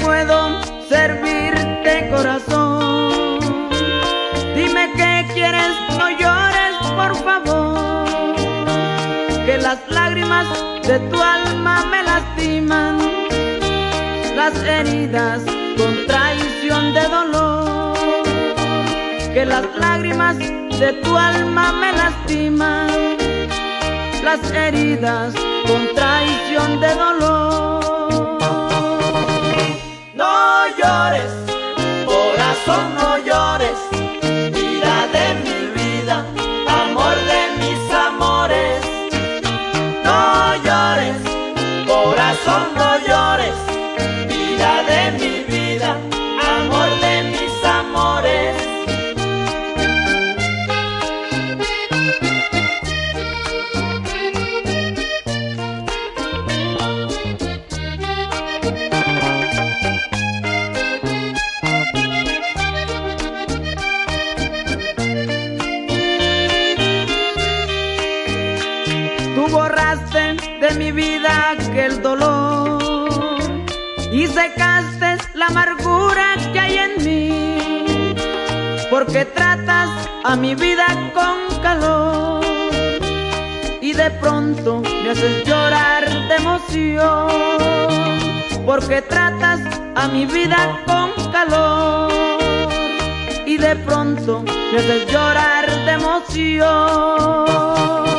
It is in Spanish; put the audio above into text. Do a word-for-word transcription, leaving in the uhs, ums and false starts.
puedo servirte, corazón? Dime qué quieres, no llores, por favor, que las lágrimas de tu alma me lastiman, las heridas con traición de dolor, que las lágrimas de tu alma me lastiman, las heridas con traición de dolor. No llores, corazón, no llores, vida de mi vida, amor de mis amores. No llores, corazón, no llores, vida de mi vida, amor de mis amores. Tú borraste de mi vida aquel dolor y secaste la amargura que hay en mí, porque tratas a mi vida con calor y de pronto me haces llorar de emoción, porque tratas a mi vida con calor y de pronto me haces llorar de emoción.